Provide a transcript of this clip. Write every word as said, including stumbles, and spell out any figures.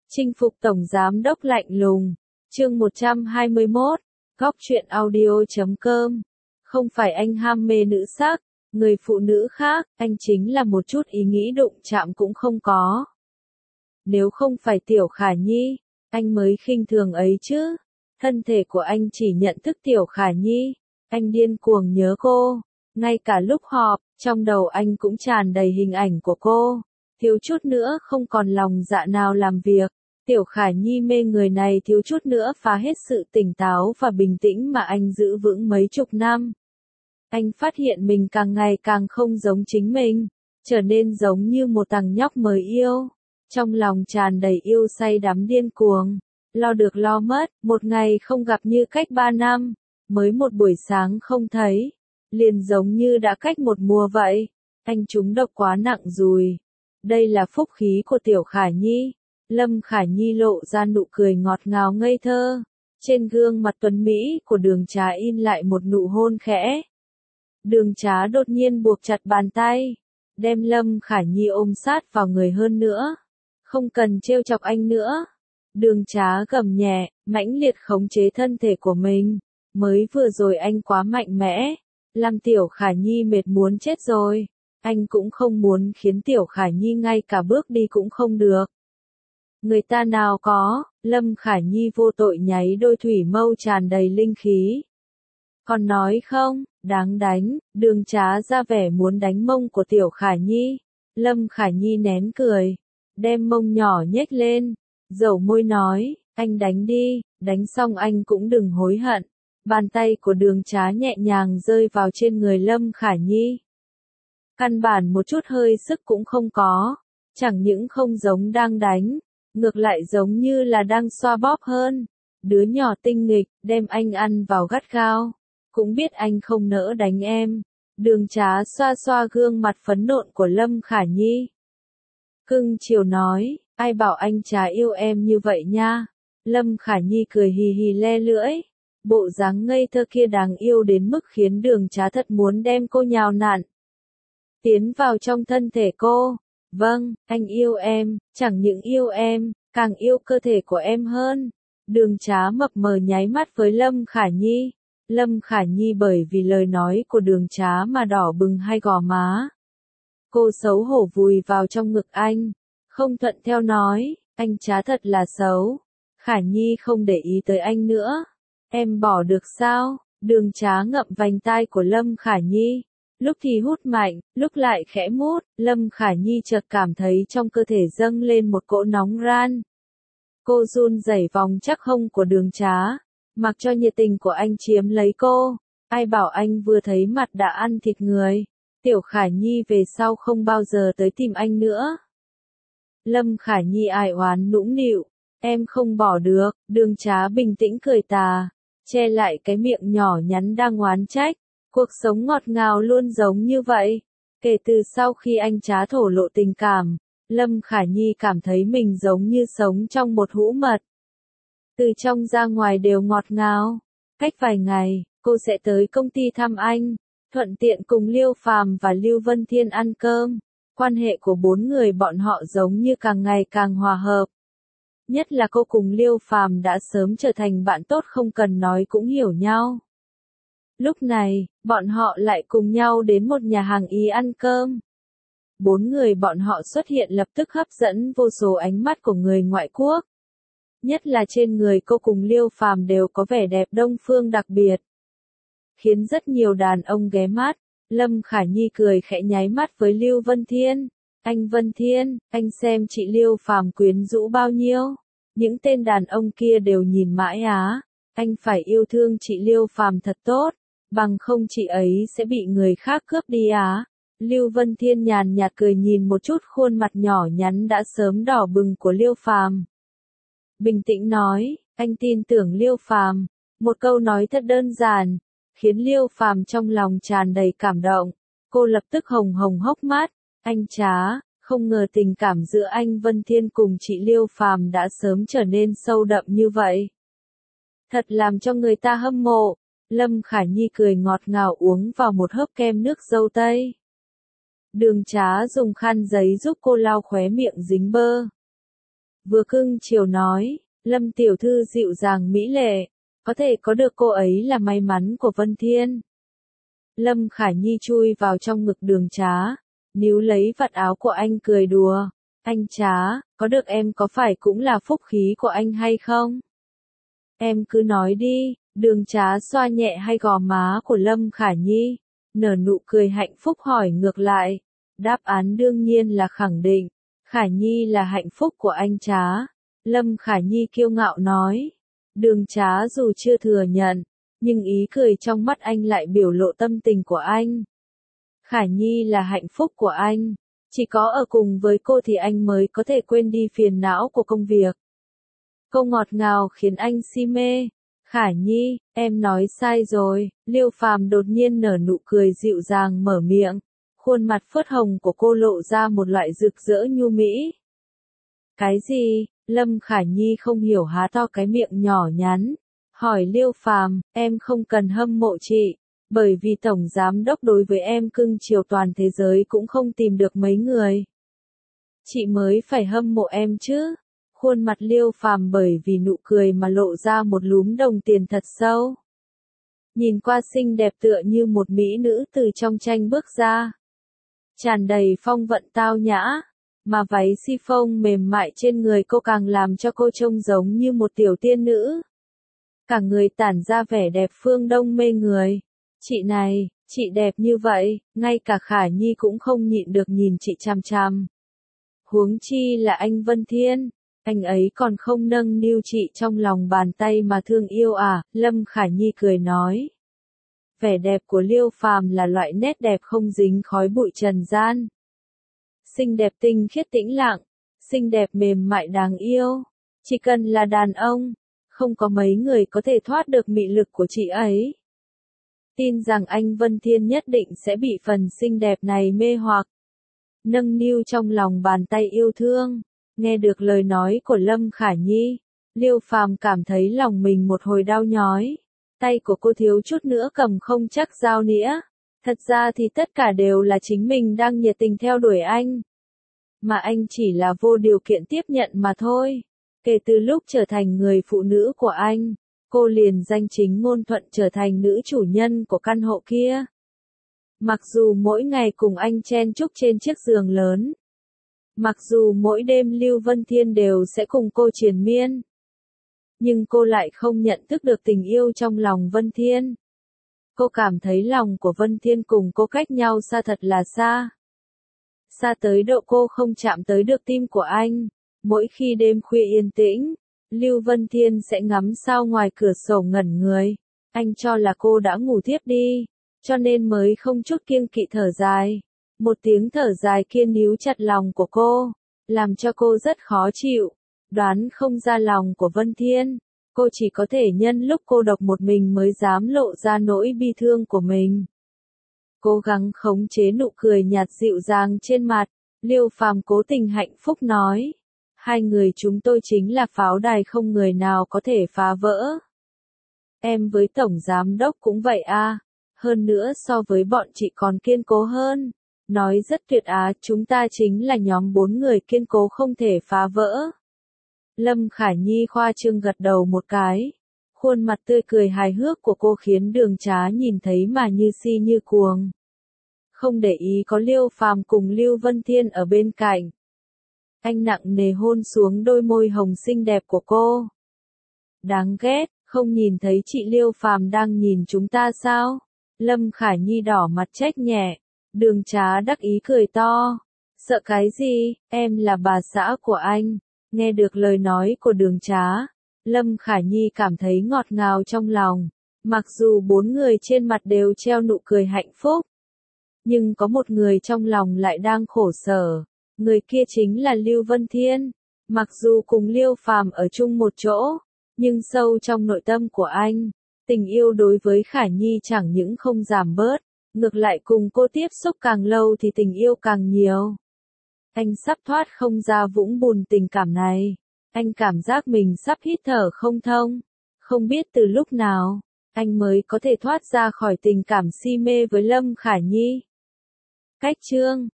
Chinh phục tổng giám đốc lạnh lùng. Chương một trăm hai mươi mốt. Góc truyện audio chấm com. Không phải anh ham mê nữ sắc, người phụ nữ khác, anh chính là một chút ý nghĩ đụng chạm cũng không có. Nếu không phải Tiểu Khả Nhi, anh mới khinh thường ấy chứ. Thân thể của anh chỉ nhận thức Tiểu Khả Nhi, anh điên cuồng nhớ cô. Ngay cả lúc họp, trong đầu anh cũng tràn đầy hình ảnh của cô. Thiếu chút nữa không còn lòng dạ nào làm việc. Tiểu Khả Nhi mê người này thiếu chút nữa phá hết sự tỉnh táo và bình tĩnh mà anh giữ vững mấy chục năm. Anh phát hiện mình càng ngày càng không giống chính mình, trở nên giống như một thằng nhóc mới yêu. Trong lòng tràn đầy yêu say đắm điên cuồng, lo được lo mất, một ngày không gặp như cách ba năm, mới một buổi sáng không thấy, liền giống như đã cách một mùa vậy. Anh trúng độc quá nặng rồi. Đây là phúc khí của Tiểu Khả Nhi. Lâm Khả Nhi lộ ra nụ cười ngọt ngào ngây thơ. Trên gương mặt tuấn Mỹ của Đường Trá in lại một nụ hôn khẽ. Đường Trá đột nhiên buộc chặt bàn tay, đem Lâm Khả Nhi ôm sát vào người hơn nữa. Không cần trêu chọc anh nữa. Đường Trá gầm nhẹ, mãnh liệt khống chế thân thể của mình. Mới vừa rồi anh quá mạnh mẽ, làm Tiểu Khả Nhi mệt muốn chết rồi. Anh cũng không muốn khiến Tiểu Khả Nhi ngay cả bước đi cũng không được. Người ta nào có, Lâm Khả Nhi vô tội nháy đôi thủy mâu tràn đầy linh khí. Còn nói không, đáng đánh. Đường Trá ra vẻ muốn đánh mông của Tiểu Khả Nhi. Lâm Khả Nhi nén cười, đem mông nhỏ nhếch lên, dẩu môi nói, anh đánh đi, đánh xong anh cũng đừng hối hận. Bàn tay của Đường Trá nhẹ nhàng rơi vào trên người Lâm Khả Nhi. Căn bản một chút hơi sức cũng không có, chẳng những không giống đang đánh, ngược lại giống như là đang xoa bóp hơn. Đứa nhỏ tinh nghịch, đem anh ăn vào gắt gao, cũng biết anh không nỡ đánh em. Đường Trá xoa xoa gương mặt phấn nộn của Lâm Khả Nhi. Cưng chiều nói, ai bảo anh Trá yêu em như vậy nha. Lâm Khả Nhi cười hì hì le lưỡi. Bộ dáng ngây thơ kia đáng yêu đến mức khiến Đường Trá thật muốn đem cô nhào nặn tiến vào trong thân thể cô. Vâng, anh yêu em, chẳng những yêu em, càng yêu cơ thể của em hơn. Đường Trá mập mờ nháy mắt với Lâm Khả Nhi. Lâm Khả Nhi bởi vì lời nói của Đường Trá mà đỏ bừng hai gò má. Cô xấu hổ vùi vào trong ngực anh, không thuận theo nói, anh Trá thật là xấu. Khả Nhi không để ý tới anh nữa. Em bỏ được sao? Đường Trá ngậm vành tai của Lâm Khả Nhi. Lúc thì hút mạnh, lúc lại khẽ mút. Lâm Khả Nhi chợt cảm thấy trong cơ thể dâng lên một cỗ nóng ran. Cô run rẩy vòng chắc hông của Đường Trá, mặc cho nhiệt tình của anh chiếm lấy cô. Ai bảo anh vừa thấy mặt đã ăn thịt người. Tiểu Khả Nhi về sau không bao giờ tới tìm anh nữa. Lâm Khả Nhi ai oán nũng nịu, em không bỏ được. Đường Trá bình tĩnh cười tà, che lại cái miệng nhỏ nhắn đang oán trách. Cuộc sống ngọt ngào luôn giống như vậy. Kể từ sau khi anh Trá thổ lộ tình cảm, Lâm Khả Nhi cảm thấy mình giống như sống trong một hũ mật. Từ trong ra ngoài đều ngọt ngào. Cách vài ngày, cô sẽ tới công ty thăm anh, thuận tiện cùng Liêu Phàm và Lưu Vân Thiên ăn cơm. Quan hệ của bốn người bọn họ giống như càng ngày càng hòa hợp. Nhất là cô cùng Liêu Phàm đã sớm trở thành bạn tốt không cần nói cũng hiểu nhau. Lúc này, bọn họ lại cùng nhau đến một nhà hàng Ý ăn cơm. Bốn người bọn họ xuất hiện lập tức hấp dẫn vô số ánh mắt của người ngoại quốc. Nhất là trên người cô cùng Liêu Phàm đều có vẻ đẹp đông phương đặc biệt, khiến rất nhiều đàn ông ghé mắt. Lâm Khả Nhi cười khẽ nháy mắt với Lưu Vân Thiên. Anh Vân Thiên, anh xem chị Liêu Phàm quyến rũ bao nhiêu. Những tên đàn ông kia đều nhìn mãi á. Anh phải yêu thương chị Liêu Phàm thật tốt, bằng không chị ấy sẽ bị người khác cướp đi á. Lưu Vân Thiên nhàn nhạt cười nhìn một chút khuôn mặt nhỏ nhắn đã sớm đỏ bừng của Liêu Phàm. Bình tĩnh nói, anh tin tưởng Liêu Phàm. Một câu nói thật đơn giản, khiến Liêu Phàm trong lòng tràn đầy cảm động. Cô lập tức hồng hồng hốc mắt. Anh Trá, không ngờ tình cảm giữa anh Vân Thiên cùng chị Liêu Phàm đã sớm trở nên sâu đậm như vậy. Thật làm cho người ta hâm mộ. Lâm Khả Nhi cười ngọt ngào uống vào một hớp kem nước dâu tây. Đường Trá dùng khăn giấy giúp cô lau khóe miệng dính bơ. vừa cưng chiều nói, Lâm tiểu thư dịu dàng mỹ lệ, có thể có được cô ấy là may mắn của Vân Thiên. Lâm Khả Nhi chui vào trong ngực Đường Trá, níu lấy vạt áo của anh cười đùa, anh Trá, có được em có phải cũng là phúc khí của anh hay không? Em cứ nói đi, Đường Trá xoa nhẹ hai gò má của Lâm Khả Nhi, nở nụ cười hạnh phúc hỏi ngược lại, đáp án đương nhiên là khẳng định, Khả Nhi là hạnh phúc của anh Trá. Lâm Khả Nhi kiêu ngạo nói, Đường Trá dù chưa thừa nhận, nhưng ý cười trong mắt anh lại biểu lộ tâm tình của anh. Khả Nhi là hạnh phúc của anh, chỉ có ở cùng với cô thì anh mới có thể quên đi phiền não của công việc. Câu ngọt ngào khiến anh si mê. Khả Nhi, em nói sai rồi, Liêu Phàm đột nhiên nở nụ cười dịu dàng mở miệng, khuôn mặt phớt hồng của cô lộ ra một loại rực rỡ nhu mỹ. Cái gì? Lâm Khả Nhi không hiểu há to cái miệng nhỏ nhắn, hỏi Liêu Phàm, em không cần hâm mộ chị, bởi vì tổng giám đốc đối với em cưng chiều toàn thế giới cũng không tìm được mấy người. Chị mới phải hâm mộ em chứ. Khuôn mặt Liêu Phàm bởi vì nụ cười mà lộ ra một lúm đồng tiền thật sâu. Nhìn qua xinh đẹp tựa như một mỹ nữ từ trong tranh bước ra. Tràn đầy phong vận tao nhã, mà váy chiffon mềm mại trên người cô càng làm cho cô trông giống như một tiểu tiên nữ. Cả người tản ra vẻ đẹp phương Đông mê người. Chị này, chị đẹp như vậy, ngay cả Khả Nhi cũng không nhịn được nhìn chị chằm chằm. Huống chi là anh Vân Thiên. Anh ấy còn không nâng niu chị trong lòng bàn tay mà thương yêu à, Lâm Khả Nhi cười nói. Vẻ đẹp của Liêu Phàm là loại nét đẹp không dính khói bụi trần gian. Xinh đẹp tinh khiết tĩnh lặng, xinh đẹp mềm mại đáng yêu. Chỉ cần là đàn ông, không có mấy người có thể thoát được mị lực của chị ấy. Tin rằng anh Vân Thiên nhất định sẽ bị phần xinh đẹp này mê hoặc. Nâng niu trong lòng bàn tay yêu thương. Nghe được lời nói của Lâm Khả Nhi, Liêu Phàm cảm thấy lòng mình một hồi đau nhói. Tay của cô thiếu chút nữa cầm không chắc dao nĩa. Thật ra thì tất cả đều là chính mình đang nhiệt tình theo đuổi anh. Mà anh chỉ là vô điều kiện tiếp nhận mà thôi. Kể từ lúc trở thành người phụ nữ của anh, cô liền danh chính ngôn thuận trở thành nữ chủ nhân của căn hộ kia. Mặc dù mỗi ngày cùng anh chen chúc trên chiếc giường lớn. Mặc dù mỗi đêm Lưu Vân Thiên đều sẽ cùng cô triền miên. Nhưng cô lại không nhận thức được tình yêu trong lòng Vân Thiên. Cô cảm thấy lòng của Vân Thiên cùng cô cách nhau xa thật là xa. Xa tới độ cô không chạm tới được tim của anh. Mỗi khi đêm khuya yên tĩnh, Lưu Vân Thiên sẽ ngắm sao ngoài cửa sổ ngẩn người. Anh cho là cô đã ngủ thiếp đi, cho nên mới không chút kiêng kỵ thở dài. Một tiếng thở dài kia níu chặt lòng của cô, làm cho cô rất khó chịu, đoán không ra lòng của Vân Thiên. Cô chỉ có thể nhân lúc cô độc một mình mới dám lộ ra nỗi bi thương của mình. Cố gắng khống chế nụ cười nhạt dịu dàng trên mặt, Liêu Phàm cố tình hạnh phúc nói. Hai người chúng tôi chính là pháo đài không người nào có thể phá vỡ. Em với Tổng Giám Đốc cũng vậy à, hơn nữa so với bọn chị còn kiên cố hơn. Nói rất tuyệt á, chúng ta chính là nhóm bốn người kiên cố không thể phá vỡ. Lâm Khả Nhi khoa trương gật đầu một cái. Khuôn mặt tươi cười hài hước của cô khiến Đường Trá nhìn thấy mà như si như cuồng. Không để ý có Liêu Phàm cùng Lưu Vân Thiên ở bên cạnh. Anh nặng nề hôn xuống đôi môi hồng xinh đẹp của cô. Đáng ghét, không nhìn thấy chị Liêu Phàm đang nhìn chúng ta sao? Lâm Khả Nhi đỏ mặt trách nhẹ. Đường Trá đắc ý cười to. Sợ cái gì, em là bà xã của anh. Nghe được lời nói của Đường Trá, Lâm Khả Nhi cảm thấy ngọt ngào trong lòng. Mặc dù bốn người trên mặt đều treo nụ cười hạnh phúc, nhưng có một người trong lòng lại đang khổ sở. Người kia chính là Lưu Vân Thiên. Mặc dù cùng Liêu Phàm ở chung một chỗ, nhưng sâu trong nội tâm của anh, tình yêu đối với Khả Nhi chẳng những không giảm bớt, ngược lại cùng cô tiếp xúc càng lâu thì tình yêu càng nhiều. Anh sắp thoát không ra vũng bùn tình cảm này. Anh cảm giác mình sắp hít thở không thông. Không biết từ lúc nào, anh mới có thể thoát ra khỏi tình cảm si mê với Lâm Khả Nhi. Cách chương